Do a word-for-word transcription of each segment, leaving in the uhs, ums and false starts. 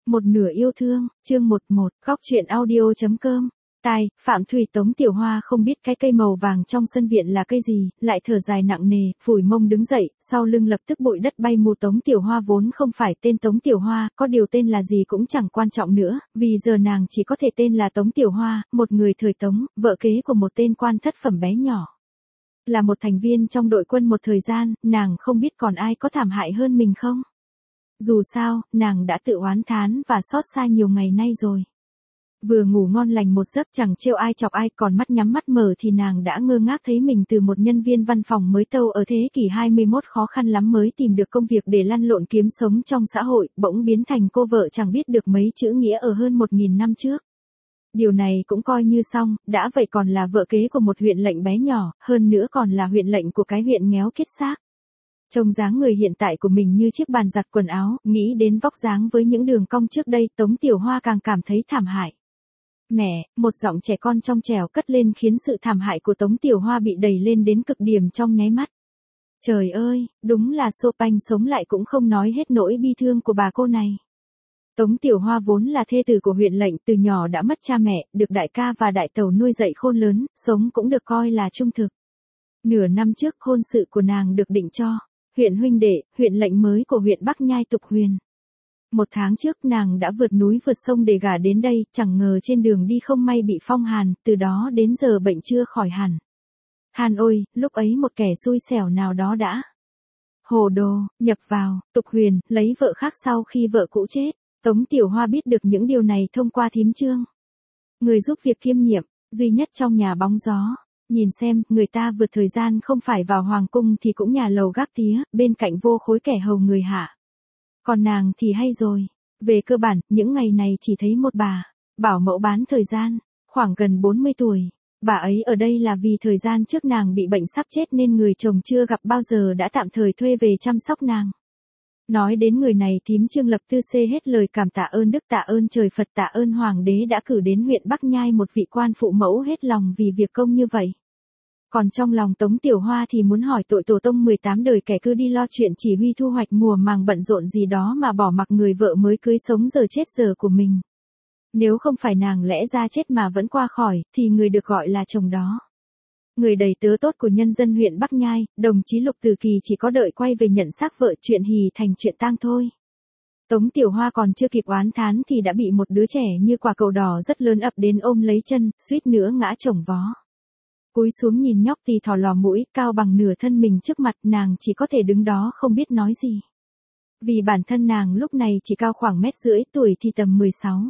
Một nửa yêu thương, chương một một, góc truyện audio.com. Tai, Phạm Thủy Tống Tiểu Hoa không biết cái cây màu vàng trong sân viện là cây gì, lại thở dài nặng nề, phủi mông đứng dậy, sau lưng lập tức bụi đất bay mù. Tống Tiểu Hoa vốn không phải tên Tống Tiểu Hoa, có điều tên là gì cũng chẳng quan trọng nữa, vì giờ nàng chỉ có thể tên là Tống Tiểu Hoa, một người thời Tống, vợ kế của một tên quan thất phẩm bé nhỏ. Là một thành viên trong đội quân một thời gian, nàng không biết còn ai có thảm hại hơn mình không? Dù sao, nàng đã tự oán thán và xót xa nhiều ngày nay rồi. Vừa ngủ ngon lành một giấc chẳng trêu ai chọc ai, còn mắt nhắm mắt mở thì nàng đã ngơ ngác thấy mình từ một nhân viên văn phòng mới tâu ở thế kỷ hai mươi mốt khó khăn lắm mới tìm được công việc để lăn lộn kiếm sống trong xã hội, bỗng biến thành cô vợ chẳng biết được mấy chữ nghĩa ở hơn một nghìn năm trước. Điều này cũng coi như xong, đã vậy còn là vợ kế của một huyện lệnh bé nhỏ, hơn nữa còn là huyện lệnh của cái huyện nghèo kiết xác. Trông dáng người hiện tại của mình như chiếc bàn giặt quần áo, nghĩ đến vóc dáng với những đường cong trước đây, Tống Tiểu Hoa càng cảm thấy thảm hại. Mẹ, một giọng trẻ con trong trẻo cất lên khiến sự thảm hại của Tống Tiểu Hoa bị đẩy lên đến cực điểm trong nháy mắt. Trời ơi, đúng là Chopin sống lại cũng không nói hết nỗi bi thương của bà cô này. Tống Tiểu Hoa vốn là thê tử của huyện lệnh, từ nhỏ đã mất cha mẹ, được đại ca và đại tẩu nuôi dạy khôn lớn, sống cũng được coi là trung thực. Nửa năm trước hôn sự của nàng được định cho huyện huynh đệ, huyện lệnh mới của huyện Bắc Nhai Tục Huyền. Một tháng trước nàng đã vượt núi vượt sông để gả đến đây, chẳng ngờ trên đường đi không may bị phong hàn, từ đó đến giờ bệnh chưa khỏi hẳn. Hàn ôi, lúc ấy một kẻ xui xẻo nào đó đã hồ đồ, nhập vào Tục Huyền, lấy vợ khác sau khi vợ cũ chết. Tống Tiểu Hoa biết được những điều này thông qua thím Trương, người giúp việc kiêm nhiệm duy nhất trong nhà bóng gió. Nhìn xem, người ta vượt thời gian không phải vào hoàng cung thì cũng nhà lầu gác tía, bên cạnh vô khối kẻ hầu người hạ. Còn nàng thì hay rồi. Về cơ bản, những ngày này chỉ thấy một bà, bảo mẫu bán thời gian, khoảng gần bốn mươi tuổi. Bà ấy ở đây là vì thời gian trước nàng bị bệnh sắp chết nên người chồng chưa gặp bao giờ đã tạm thời thuê về chăm sóc nàng. Nói đến người này thím Trương lập tư xê hết lời cảm tạ ơn đức, tạ ơn trời Phật, tạ ơn Hoàng đế đã cử đến huyện Bắc Nhai một vị quan phụ mẫu hết lòng vì việc công như vậy. Còn trong lòng Tống Tiểu Hoa thì muốn hỏi tội tổ tông mười tám đời kẻ cứ đi lo chuyện chỉ huy thu hoạch mùa màng bận rộn gì đó mà bỏ mặc người vợ mới cưới sống giờ chết giờ của mình. Nếu không phải nàng lẽ ra chết mà vẫn qua khỏi, thì người được gọi là chồng đó. Người đầy tớ tốt của nhân dân huyện Bắc Nhai, đồng chí Lục Từ Kỳ chỉ có đợi quay về nhận xác vợ, chuyện hì thành chuyện tang thôi. Tống Tiểu Hoa còn chưa kịp oán thán thì đã bị một đứa trẻ như quả cầu đỏ rất lớn ập đến ôm lấy chân, suýt nữa ngã chồng vó. Cúi xuống nhìn nhóc tì thò lò mũi, cao bằng nửa thân mình trước mặt, nàng chỉ có thể đứng đó không biết nói gì. Vì bản thân nàng lúc này chỉ cao khoảng mét rưỡi, tuổi thì tầm mười sáu.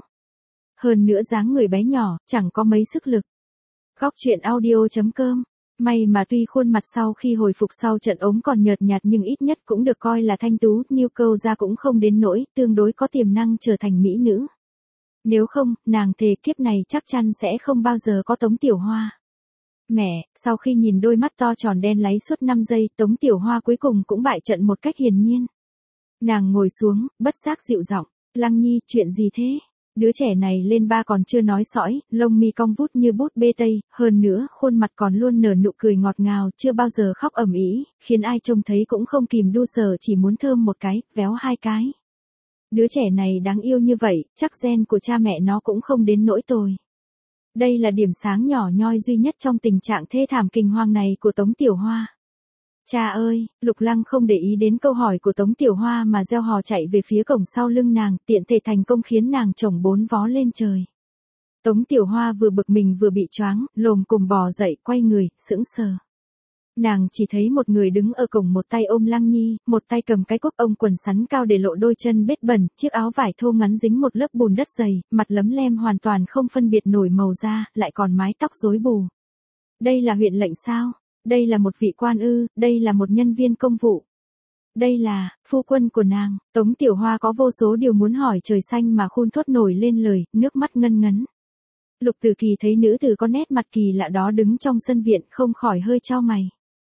Hơn nữa dáng người bé nhỏ, chẳng có mấy sức lực. Góc truyện audio.com. May mà tuy khuôn mặt sau khi hồi phục sau trận ốm còn nhợt nhạt nhưng ít nhất cũng được coi là thanh tú, nhu cầu da cũng không đến nỗi, tương đối có tiềm năng trở thành mỹ nữ. Nếu không, nàng thề kiếp này chắc chắn sẽ không bao giờ có Tống Tiểu Hoa. Mẹ, sau khi nhìn đôi mắt to tròn đen láy suốt năm giây, Tống Tiểu Hoa cuối cùng cũng bại trận một cách hiển nhiên. Nàng ngồi xuống, bất giác dịu giọng, Lăng Nhi, chuyện gì thế? Đứa trẻ này lên ba còn chưa nói sõi, lông mi cong vút như bút bê tây, hơn nữa, khuôn mặt còn luôn nở nụ cười ngọt ngào, chưa bao giờ khóc ầm ĩ, khiến ai trông thấy cũng không kìm đu sở, chỉ muốn thơm một cái, véo hai cái. Đứa trẻ này đáng yêu như vậy, chắc gen của cha mẹ nó cũng không đến nỗi tồi. Đây là điểm sáng nhỏ nhoi duy nhất trong tình trạng thê thảm kinh hoàng này của Tống Tiểu Hoa. Cha ơi, Lục Lăng không để ý đến câu hỏi của Tống Tiểu Hoa mà reo hò chạy về phía cổng sau lưng nàng, tiện thể thành công khiến nàng chồng bốn vó lên trời. Tống Tiểu Hoa vừa bực mình vừa bị choáng, lồm cồm bò dậy, quay người, sững sờ. Nàng chỉ thấy một người đứng ở cổng, một tay ôm Lăng Nhi, một tay cầm cái cúc ông quần sắn cao để lộ đôi chân bết bẩn, chiếc áo vải thô ngắn dính một lớp bùn đất dày, mặt lấm lem hoàn toàn không phân biệt nổi màu da, lại còn mái tóc rối bù. Đây là huyện lệnh sao? Đây là một vị quan ư? Đây là một nhân viên công vụ? Đây là phu quân của nàng? Tống Tiểu Hoa có vô số điều muốn hỏi trời xanh mà khôn thốt nổi lên lời, nước mắt ngân ngấn. Lục Từ Kỳ thấy nữ tử có nét mặt kỳ lạ đó đứng trong sân viện, không khỏi hơi chau mày.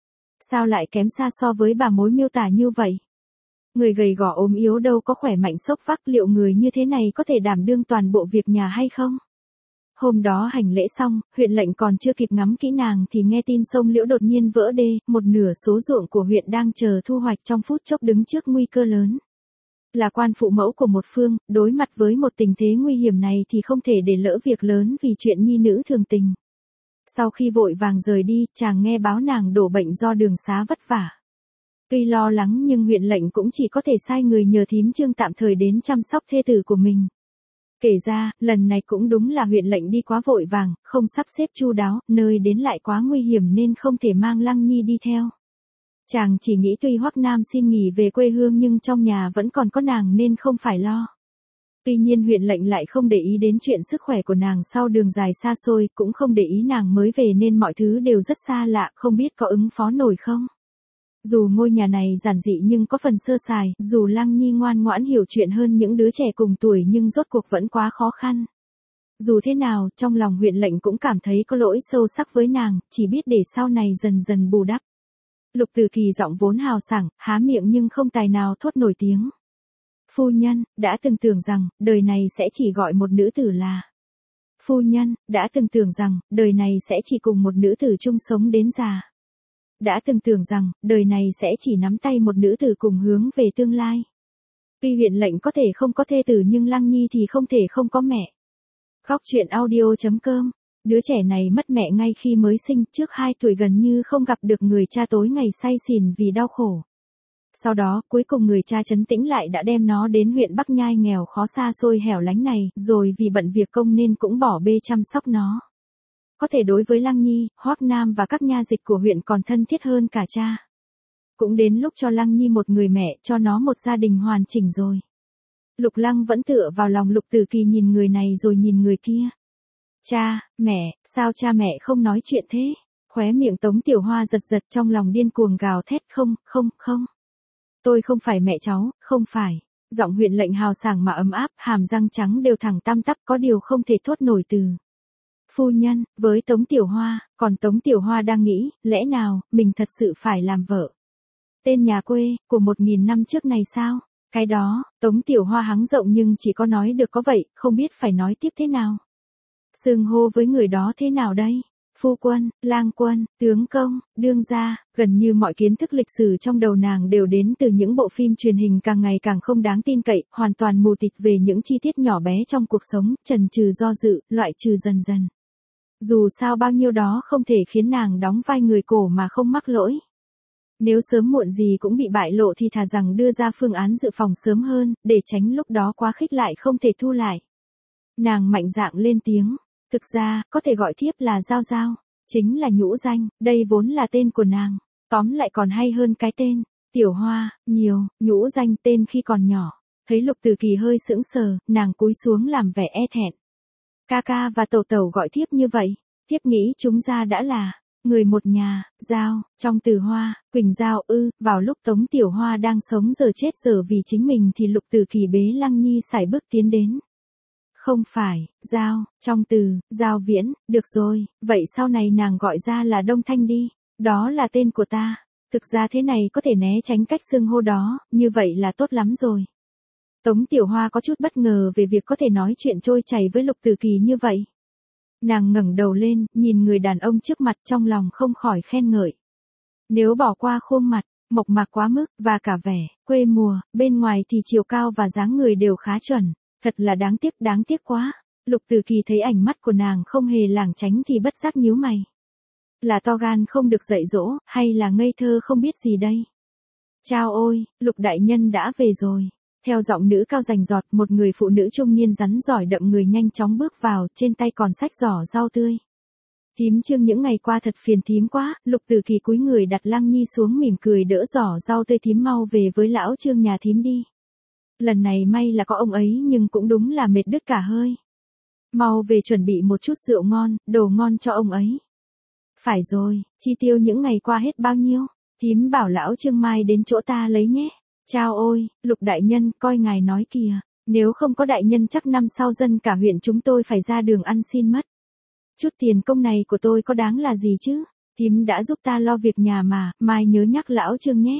Sao lại kém xa so với bà mối miêu tả như vậy? Người gầy gò ốm yếu đâu có khỏe mạnh sốc vác, liệu người như thế này có thể đảm đương toàn bộ việc nhà hay không? Hôm đó hành lễ xong, huyện lệnh còn chưa kịp ngắm kỹ nàng thì nghe tin sông Liễu đột nhiên vỡ đê, một nửa số ruộng của huyện đang chờ thu hoạch trong phút chốc đứng trước nguy cơ lớn. Là quan phụ mẫu của một phương, đối mặt với một tình thế nguy hiểm này thì không thể để lỡ việc lớn vì chuyện nhi nữ thường tình. Sau khi vội vàng rời đi, chàng nghe báo nàng đổ bệnh do đường xá vất vả. Tuy lo lắng nhưng huyện lệnh cũng chỉ có thể sai người nhờ thím Trương tạm thời đến chăm sóc thê tử của mình. Kể ra, lần này cũng đúng là huyện lệnh đi quá vội vàng, không sắp xếp chu đáo, nơi đến lại quá nguy hiểm nên không thể mang Lăng Nhi đi theo. Chàng chỉ nghĩ tuy Hoắc Nam xin nghỉ về quê hương nhưng trong nhà vẫn còn có nàng nên không phải lo. Tuy nhiên huyện lệnh lại không để ý đến chuyện sức khỏe của nàng sau đường dài xa xôi, cũng không để ý nàng mới về nên mọi thứ đều rất xa lạ, không biết có ứng phó nổi không. Dù ngôi nhà này giản dị nhưng có phần sơ sài, dù Lăng Nhi ngoan ngoãn hiểu chuyện hơn những đứa trẻ cùng tuổi nhưng rốt cuộc vẫn quá khó khăn. Dù thế nào, trong lòng huyện lệnh cũng cảm thấy có lỗi sâu sắc với nàng, chỉ biết để sau này dần dần bù đắp. Lục Từ Kỳ giọng vốn hào sảng, há miệng nhưng không tài nào thốt nổi tiếng. Phu nhân, đã từng tưởng rằng, đời này sẽ chỉ gọi một nữ tử là. Phu nhân, đã từng tưởng rằng, đời này sẽ chỉ cùng một nữ tử chung sống đến già. Đã từng tưởng rằng, đời này sẽ chỉ nắm tay một nữ tử cùng hướng về tương lai. Tuy huyện lệnh có thể không có thê tử nhưng Lăng Nhi thì không thể không có mẹ. Khóc chuyện audio chấm com. Đứa trẻ này mất mẹ ngay khi mới sinh, trước hai tuổi gần như không gặp được người cha tối ngày say xỉn vì đau khổ. Sau đó, cuối cùng người cha trấn tĩnh lại đã đem nó đến huyện Bắc Nhai nghèo khó xa xôi hẻo lánh này, rồi vì bận việc công nên cũng bỏ bê chăm sóc nó. Có thể đối với Lăng Nhi, Hoắc Nam và các nha dịch của huyện còn thân thiết hơn cả cha. Cũng đến lúc cho Lăng Nhi một người mẹ, cho nó một gia đình hoàn chỉnh rồi. Lục Lăng vẫn tựa vào lòng Lục Từ Kỳ nhìn người này rồi nhìn người kia. Cha, mẹ, sao cha mẹ không nói chuyện thế? Khóe miệng Tống Tiểu Hoa giật giật trong lòng điên cuồng gào thét không, không, không. Tôi không phải mẹ cháu, không phải. Giọng huyện lệnh hào sảng mà ấm áp, hàm răng trắng đều thẳng tăm tắp có điều không thể thốt nổi từ. Phu nhân, với Tống Tiểu Hoa, còn Tống Tiểu Hoa đang nghĩ, lẽ nào, mình thật sự phải làm vợ. Tên nhà quê, của một nghìn năm trước này sao? Cái đó, Tống Tiểu Hoa hắng rộng nhưng chỉ có nói được có vậy, không biết phải nói tiếp thế nào. Xưng hô với người đó thế nào đây? Phu quân, lang quân, tướng công, đương gia, gần như mọi kiến thức lịch sử trong đầu nàng đều đến từ những bộ phim truyền hình càng ngày càng không đáng tin cậy, hoàn toàn mù tịt về những chi tiết nhỏ bé trong cuộc sống, chần chừ do dự, loại trừ dần dần. Dù sao bao nhiêu đó không thể khiến nàng đóng vai người cổ mà không mắc lỗi. Nếu sớm muộn gì cũng bị bại lộ thì thà rằng đưa ra phương án dự phòng sớm hơn, để tránh lúc đó quá khích lại không thể thu lại. Nàng mạnh dạn lên tiếng. Thực ra, có thể gọi thiếp là Giao Giao, chính là nhũ danh, đây vốn là tên của nàng, tóm lại còn hay hơn cái tên, Tiểu Hoa, nhiều, nhũ danh tên khi còn nhỏ. Thấy Lục Từ Kỳ hơi sững sờ, nàng cúi xuống làm vẻ e thẹn. Ca ca và tẩu tẩu gọi thiếp như vậy, thiếp nghĩ chúng ra đã là người một nhà. Giao, trong từ Hoa, Quỳnh Giao ư, vào lúc Tống Tiểu Hoa đang sống giờ chết giờ vì chính mình thì Lục Từ Kỳ bế Lăng Nhi sải bước tiến đến. Không phải, Giao, trong từ, Giao Viễn, được rồi, vậy sau này nàng gọi ra là Đông Thanh đi, đó là tên của ta. Thực ra thế này có thể né tránh cách xưng hô đó, như vậy là tốt lắm rồi. Tống Tiểu Hoa có chút bất ngờ về việc có thể nói chuyện trôi chảy với Lục Từ Kỳ như vậy. Nàng ngẩng đầu lên, nhìn người đàn ông trước mặt trong lòng không khỏi khen ngợi. Nếu bỏ qua khuôn mặt, mộc mạc quá mức, và cả vẻ, quê mùa, bên ngoài thì chiều cao và dáng người đều khá chuẩn. Thật là đáng tiếc, đáng tiếc quá. Lục Từ Kỳ thấy ánh mắt của nàng không hề lảng tránh thì bất giác nhíu mày. Là to gan không được dạy dỗ, hay là ngây thơ không biết gì đây? Chao ôi, Lục đại nhân đã về rồi. Theo giọng nữ cao rành giọt, một người phụ nữ trung niên rắn giỏi đậm người nhanh chóng bước vào, trên tay còn xách giỏ rau tươi. Thím Trương những ngày qua thật phiền thím quá. Lục Từ Kỳ cúi người đặt Lăng Nhi xuống mỉm cười đỡ giỏ rau tươi, thím mau về với lão Trương nhà thím đi. Lần này may là có ông ấy nhưng cũng đúng là mệt đứt cả hơi. Mau về chuẩn bị một chút rượu ngon, đồ ngon cho ông ấy. Phải rồi, chi tiêu những ngày qua hết bao nhiêu? Thím bảo lão Trương mai đến chỗ ta lấy nhé. Chao ôi, Lục đại nhân, coi ngài nói kìa. Nếu không có đại nhân chắc năm sau dân cả huyện chúng tôi phải ra đường ăn xin mất. Chút tiền công này của tôi có đáng là gì chứ? Thím đã giúp ta lo việc nhà mà, mai nhớ nhắc lão Trương nhé.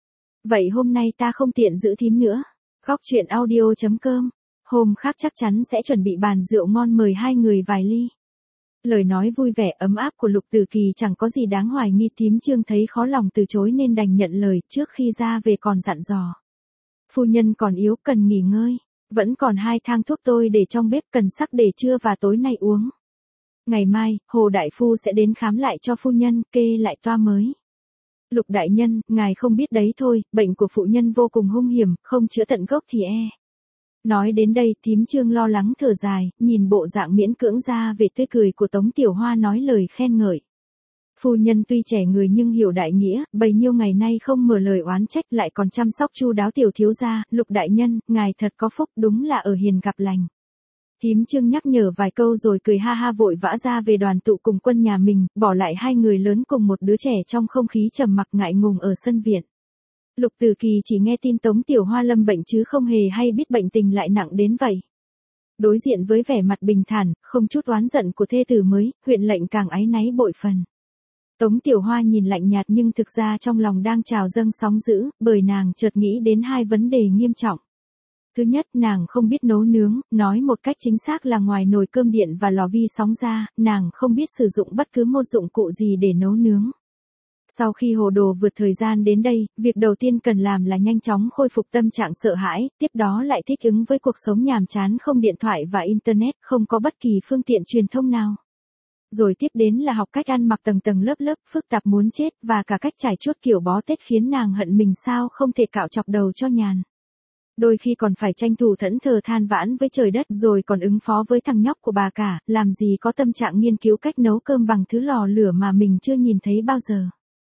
Vậy hôm nay ta không tiện giữ thím nữa. Khóc chuyện audio chấm com. Hôm khác chắc chắn sẽ chuẩn bị bàn rượu ngon mời hai người vài ly. Lời nói vui vẻ ấm áp của Lục Từ Kỳ chẳng có gì đáng hoài nghi, thím Trương thấy khó lòng từ chối nên đành nhận lời, trước khi ra về còn dặn dò. Phu nhân còn yếu cần nghỉ ngơi. Vẫn còn hai thang thuốc tôi để trong bếp cần sắc để trưa và tối nay uống. Ngày mai, Hồ Đại Phu sẽ đến khám lại cho phu nhân, kê lại toa mới. Lục đại nhân, ngài không biết đấy thôi, bệnh của phụ nhân vô cùng hung hiểm, không chữa tận gốc thì e. Nói đến đây, thím Trương lo lắng thở dài, nhìn bộ dạng miễn cưỡng ra về tươi cười của Tống Tiểu Hoa nói lời khen ngợi. Phu nhân tuy trẻ người nhưng hiểu đại nghĩa, bấy nhiêu ngày nay không mở lời oán trách lại còn chăm sóc chu đáo tiểu thiếu gia, Lục đại nhân, ngài thật có phúc, đúng là ở hiền gặp lành. Thím Trương nhắc nhở vài câu rồi cười ha ha vội vã ra về đoàn tụ cùng quân nhà mình, bỏ lại hai người lớn cùng một đứa trẻ trong không khí trầm mặc ngại ngùng ở sân viện. Lục Tử Kỳ chỉ nghe tin Tống Tiểu Hoa lâm bệnh chứ không hề hay biết bệnh tình lại nặng đến vậy. Đối diện với vẻ mặt bình thản, không chút oán giận của thê tử mới, huyện lệnh càng áy náy bội phần. Tống Tiểu Hoa nhìn lạnh nhạt nhưng thực ra trong lòng đang trào dâng sóng dữ, bởi nàng chợt nghĩ đến hai vấn đề nghiêm trọng. Thứ nhất, nàng không biết nấu nướng, nói một cách chính xác là ngoài nồi cơm điện và lò vi sóng ra, nàng không biết sử dụng bất cứ một dụng cụ gì để nấu nướng. Sau khi hồ đồ vượt thời gian đến đây, việc đầu tiên cần làm là nhanh chóng khôi phục tâm trạng sợ hãi, tiếp đó lại thích ứng với cuộc sống nhàm chán không điện thoại và internet, không có bất kỳ phương tiện truyền thông nào. Rồi tiếp đến là học cách ăn mặc tầng tầng lớp lớp phức tạp muốn chết và cả cách trải chuốt kiểu bó tết khiến nàng hận mình sao không thể cạo chọc đầu cho nhàn. Đôi khi còn phải tranh thủ thẫn thờ than vãn với trời đất rồi còn ứng phó với thằng nhóc của bà cả, làm gì có tâm trạng nghiên cứu cách nấu cơm bằng thứ lò lửa mà mình chưa nhìn thấy bao giờ.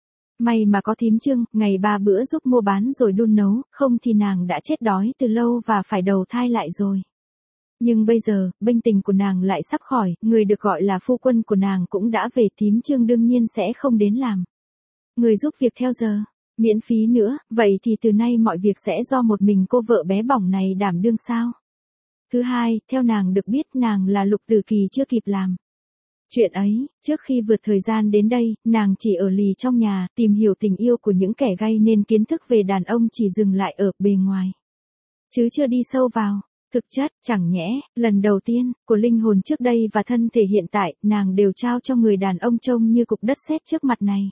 May mà có thím Trương, ngày ba bữa giúp mua bán rồi đun nấu, không thì nàng đã chết đói từ lâu và phải đầu thai lại rồi. Nhưng bây giờ, bệnh tình của nàng lại sắp khỏi, người được gọi là phu quân của nàng cũng đã về, thím Trương đương nhiên sẽ không đến làm. Người giúp việc theo giờ, miễn phí nữa, vậy thì từ nay mọi việc sẽ do một mình cô vợ bé bỏng này đảm đương sao? Thứ hai, theo nàng được biết nàng là Lục Tử Kỳ chưa kịp làm. Chuyện ấy, trước khi vượt thời gian đến đây, nàng chỉ ở lì trong nhà, tìm hiểu tình yêu của những kẻ gây nên kiến thức về đàn ông chỉ dừng lại ở bề ngoài. Chứ chưa đi sâu vào. Thực chất, chẳng nhẽ, lần đầu tiên, của linh hồn trước đây và thân thể hiện tại, nàng đều trao cho người đàn ông trông như cục đất sét trước mặt này.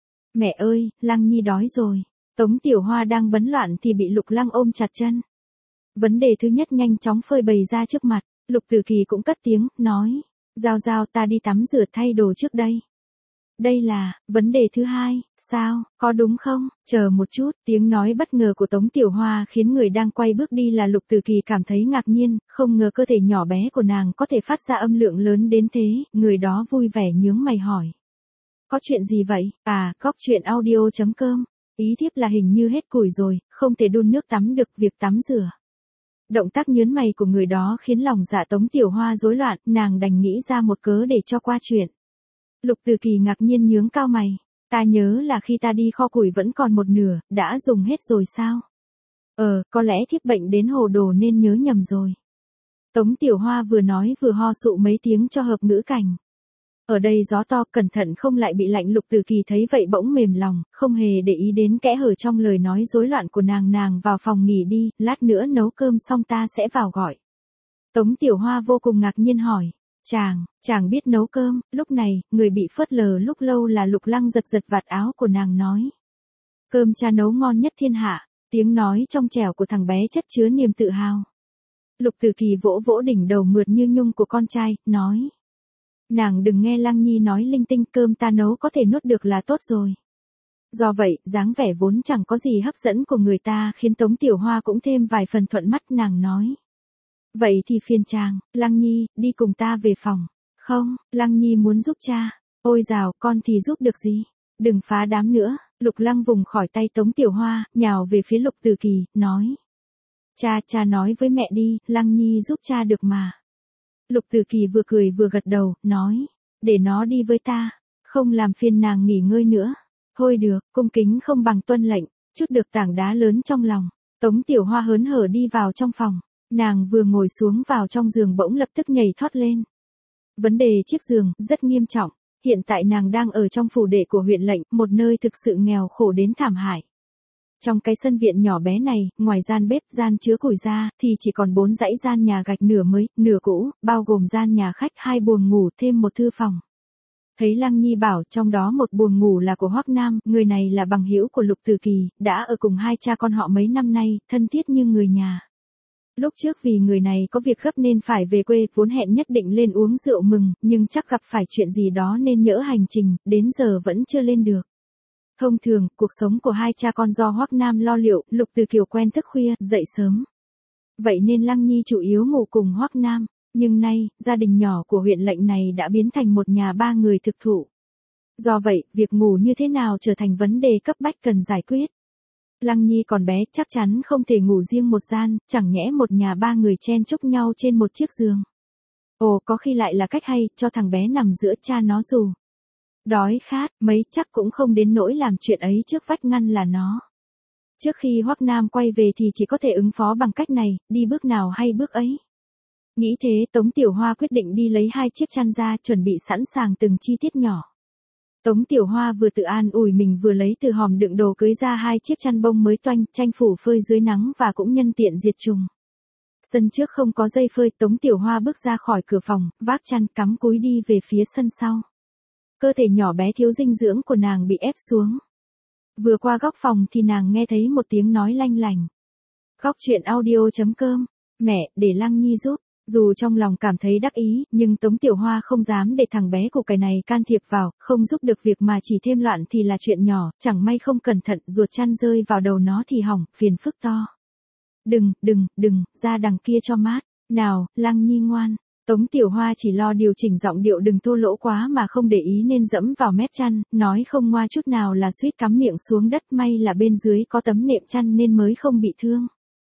Mẹ ơi, Lăng Nhi đói rồi. Tống Tiểu Hoa đang bấn loạn thì bị Lục Lăng ôm chặt chân. Vấn đề thứ nhất nhanh chóng phơi bày ra trước mặt, Lục Tử Kỳ cũng cất tiếng, nói. Giao giao ta đi tắm rửa thay đồ trước đây. Đây là, vấn đề thứ hai, sao, có đúng không? Chờ một chút, tiếng nói bất ngờ của Tống Tiểu Hoa khiến người đang quay bước đi là Lục Tử Kỳ cảm thấy ngạc nhiên, không ngờ cơ thể nhỏ bé của nàng có thể phát ra âm lượng lớn đến thế, người đó vui vẻ nhướng mày hỏi. Có chuyện gì vậy? À, góc truyện audio chấm com. Ý thiếp là hình như hết củi rồi, không thể đun nước tắm được, việc tắm rửa. Động tác nhớn mày của người đó khiến lòng dạ Tống Tiểu Hoa rối loạn, nàng đành nghĩ ra một cớ để cho qua chuyện. Lục Tử Kỳ ngạc nhiên nhướng cao mày, ta nhớ là khi ta đi kho củi vẫn còn một nửa, đã dùng hết rồi sao? Ờ, có lẽ thiếp bệnh đến hồ đồ nên nhớ nhầm rồi. Tống Tiểu Hoa vừa nói vừa ho sụ mấy tiếng cho hợp ngữ cảnh. Ở đây gió to, cẩn thận không lại bị lạnh. Lục Tử Kỳ thấy vậy bỗng mềm lòng, không hề để ý đến kẽ hở trong lời nói rối loạn của nàng. Nàng vào phòng nghỉ đi, lát nữa nấu cơm xong ta sẽ vào gọi. Tống Tiểu Hoa vô cùng ngạc nhiên hỏi. Chàng, chàng biết nấu cơm. Lúc này, người bị phớt lờ lúc lâu là Lục Lăng giật giật vạt áo của nàng nói. Cơm cha nấu ngon nhất thiên hạ. Tiếng nói trong trẻo của thằng bé chất chứa niềm tự hào. Lục Tử Kỳ vỗ vỗ đỉnh đầu mượt như nhung của con trai, nói. Nàng đừng nghe Lăng Nhi nói linh tinh, cơm ta nấu có thể nuốt được là tốt rồi. Do vậy, dáng vẻ vốn chẳng có gì hấp dẫn của người ta khiến Tống Tiểu Hoa cũng thêm vài phần thuận mắt. Nàng nói. Vậy thì phiền chàng, Lăng Nhi, đi cùng ta về phòng. Không, Lăng Nhi muốn giúp cha. Ôi dào, con thì giúp được gì? Đừng phá đám nữa. Lục Lăng vùng khỏi tay Tống Tiểu Hoa, nhào về phía Lục Tử Kỳ, nói. Cha, cha nói với mẹ đi, Lăng Nhi giúp cha được mà. Lục Tử Kỳ vừa cười vừa gật đầu, nói. Để nó đi với ta, không làm phiền nàng nghỉ ngơi nữa. Thôi được, cung kính không bằng tuân lệnh, chút được tảng đá lớn trong lòng. Tống Tiểu Hoa hớn hở đi vào trong phòng. Nàng vừa ngồi xuống vào trong giường bỗng lập tức nhảy thoát lên. Vấn đề chiếc giường, rất nghiêm trọng. Hiện tại nàng đang ở trong phủ đệ của huyện lệnh, một nơi thực sự nghèo khổ đến thảm hại. Trong cái sân viện nhỏ bé này, ngoài gian bếp, gian chứa củi ra, thì chỉ còn bốn dãy gian nhà gạch nửa mới, nửa cũ, bao gồm gian nhà khách, hai buồng ngủ thêm một thư phòng. Thấy Lăng Nhi bảo trong đó một buồng ngủ là của Hoắc Nam, người này là bằng hữu của Lục Từ Kỳ, đã ở cùng hai cha con họ mấy năm nay, thân thiết như người nhà. Lúc trước vì người này có việc gấp nên phải về quê, vốn hẹn nhất định lên uống rượu mừng, nhưng chắc gặp phải chuyện gì đó nên nhỡ hành trình, đến giờ vẫn chưa lên được. Thông thường, cuộc sống của hai cha con do Hoắc Nam lo liệu, Lục Từ Kiều quen thức khuya, dậy sớm. Vậy nên Lăng Nhi chủ yếu ngủ cùng Hoắc Nam, nhưng nay, gia đình nhỏ của huyện lệnh này đã biến thành một nhà ba người thực thụ. Do vậy, việc ngủ như thế nào trở thành vấn đề cấp bách cần giải quyết. Lăng Nhi còn bé chắc chắn không thể ngủ riêng một gian, chẳng nhẽ một nhà ba người chen chúc nhau trên một chiếc giường. Ồ, có khi lại là cách hay, cho thằng bé nằm giữa cha nó dù. Đói khát, mấy chắc cũng không đến nỗi làm chuyện ấy trước vách ngăn là nó. Trước khi Hoắc Nam quay về thì chỉ có thể ứng phó bằng cách này, đi bước nào hay bước ấy. Nghĩ thế Tống Tiểu Hoa quyết định đi lấy hai chiếc chăn ra chuẩn bị sẵn sàng từng chi tiết nhỏ. Tống Tiểu Hoa vừa tự an ủi mình vừa lấy từ hòm đựng đồ cưới ra hai chiếc chăn bông mới toanh, tranh phủ phơi dưới nắng và cũng nhân tiện diệt trùng. Sân trước không có dây phơi, Tống Tiểu Hoa bước ra khỏi cửa phòng, vác chăn cắm cúi đi về phía sân sau. Cơ thể nhỏ bé thiếu dinh dưỡng của nàng bị ép xuống. Vừa qua góc phòng thì nàng nghe thấy một tiếng nói lanh lành. Góc truyện audio chấm com, mẹ, để Lăng Nhi giúp. Dù trong lòng cảm thấy đắc ý, nhưng Tống Tiểu Hoa không dám để thằng bé cục cải này can thiệp vào, không giúp được việc mà chỉ thêm loạn thì là chuyện nhỏ, chẳng may không cẩn thận ruột chăn rơi vào đầu nó thì hỏng, phiền phức to. Đừng, đừng, đừng, ra đằng kia cho mát. Nào, Lăng Nhi ngoan. Tống Tiểu Hoa chỉ lo điều chỉnh giọng điệu đừng thô lỗ quá mà không để ý nên dẫm vào mép chăn, nói không ngoa chút nào là suýt cắm miệng xuống đất, may là bên dưới có tấm nệm chăn nên mới không bị thương.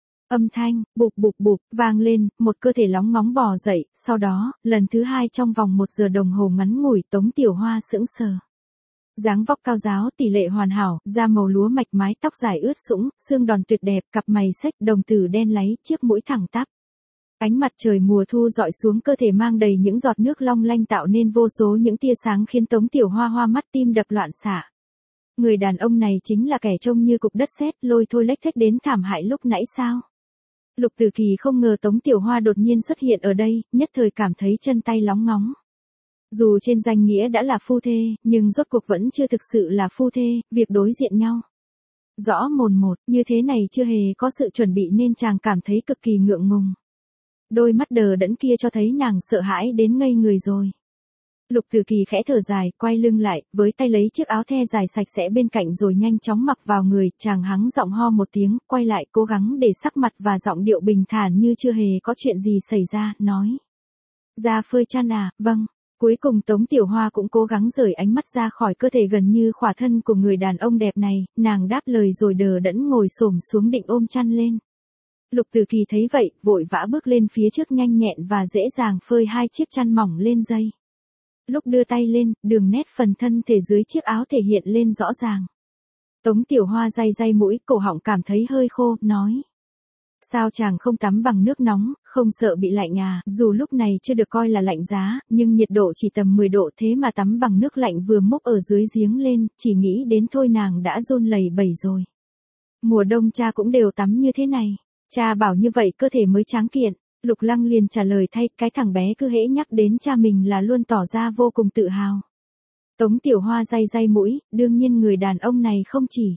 Âm thanh, bụp bụp bụp, vang lên, một cơ thể lóng ngóng bò dậy, sau đó, lần thứ hai trong vòng một giờ đồng hồ ngắn ngủi Tống Tiểu Hoa sững sờ. Dáng vóc cao ráo tỷ lệ hoàn hảo, da màu lúa mạch mái tóc dài ướt sũng, xương đòn tuyệt đẹp, cặp mày xếch, đồng tử đen láy, chiếc mũi thẳng tắp. Ánh mặt trời mùa thu dọi xuống cơ thể mang đầy những giọt nước long lanh tạo nên vô số những tia sáng khiến Tống Tiểu Hoa hoa mắt tim đập loạn xạ. Người đàn ông này chính là kẻ trông như cục đất sét lôi thôi lếch thếch đến thảm hại lúc nãy sao? Lục Từ Kỳ không ngờ Tống Tiểu Hoa đột nhiên xuất hiện ở đây, nhất thời cảm thấy chân tay lóng ngóng. Dù trên danh nghĩa đã là phu thê, nhưng rốt cuộc vẫn chưa thực sự là phu thê, việc đối diện nhau. Rõ mồn một, như thế này chưa hề có sự chuẩn bị nên chàng cảm thấy cực kỳ ngượng ngùng. Đôi mắt đờ đẫn kia cho thấy nàng sợ hãi đến ngây người rồi. Lục Từ Kỳ khẽ thở dài, quay lưng lại, với tay lấy chiếc áo the dài sạch sẽ bên cạnh rồi nhanh chóng mặc vào người, chàng hắng giọng ho một tiếng, quay lại cố gắng để sắc mặt và giọng điệu bình thản như chưa hề có chuyện gì xảy ra, nói. Ra phơi chăn à, vâng. Cuối cùng Tống Tiểu Hoa cũng cố gắng rời ánh mắt ra khỏi cơ thể gần như khỏa thân của người đàn ông đẹp này, nàng đáp lời rồi đờ đẫn ngồi xổm xuống định ôm chăn lên. Lục Từ Kỳ thấy vậy, vội vã bước lên phía trước nhanh nhẹn và dễ dàng phơi hai chiếc chăn mỏng lên dây. Lúc đưa tay lên, đường nét phần thân thể dưới chiếc áo thể hiện lên rõ ràng. Tống Tiểu Hoa day day mũi, cổ họng cảm thấy hơi khô, nói. Sao chàng không tắm bằng nước nóng, không sợ bị lạnh à, dù lúc này chưa được coi là lạnh giá, nhưng nhiệt độ chỉ tầm mười độ thế mà tắm bằng nước lạnh vừa múc ở dưới giếng lên, chỉ nghĩ đến thôi nàng đã run lẩy bẩy rồi. Mùa đông cha cũng đều tắm như thế này, cha bảo như vậy cơ thể mới tráng kiện. Lục Lăng liền trả lời thay, cái thằng bé cứ hễ nhắc đến cha mình là luôn tỏ ra vô cùng tự hào. Tống Tiểu Hoa day day mũi, đương nhiên người đàn ông này không chỉ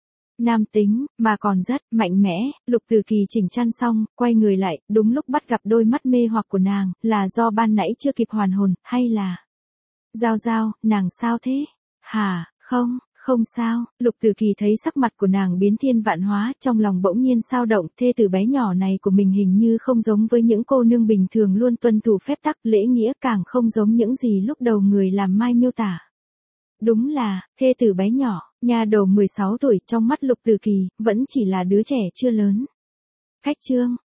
nam tính, mà còn rất mạnh mẽ. Lục Từ Kỳ chỉnh chăn xong, quay người lại, đúng lúc bắt gặp đôi mắt mê hoặc của nàng, là do ban nãy chưa kịp hoàn hồn, hay là... Giao Giao, nàng sao thế? Hả, không, không sao. Lục Từ Kỳ thấy sắc mặt của nàng biến thiên vạn hóa, trong lòng bỗng nhiên xao động, thê tử bé nhỏ này của mình hình như không giống với những cô nương bình thường luôn tuân thủ phép tắc lễ nghĩa, càng không giống những gì lúc đầu người làm mai miêu tả. Đúng là, thê tử bé nhỏ, nha đầu mười sáu tuổi trong mắt Lục Từ Kỳ, vẫn chỉ là đứa trẻ chưa lớn. Khách trương,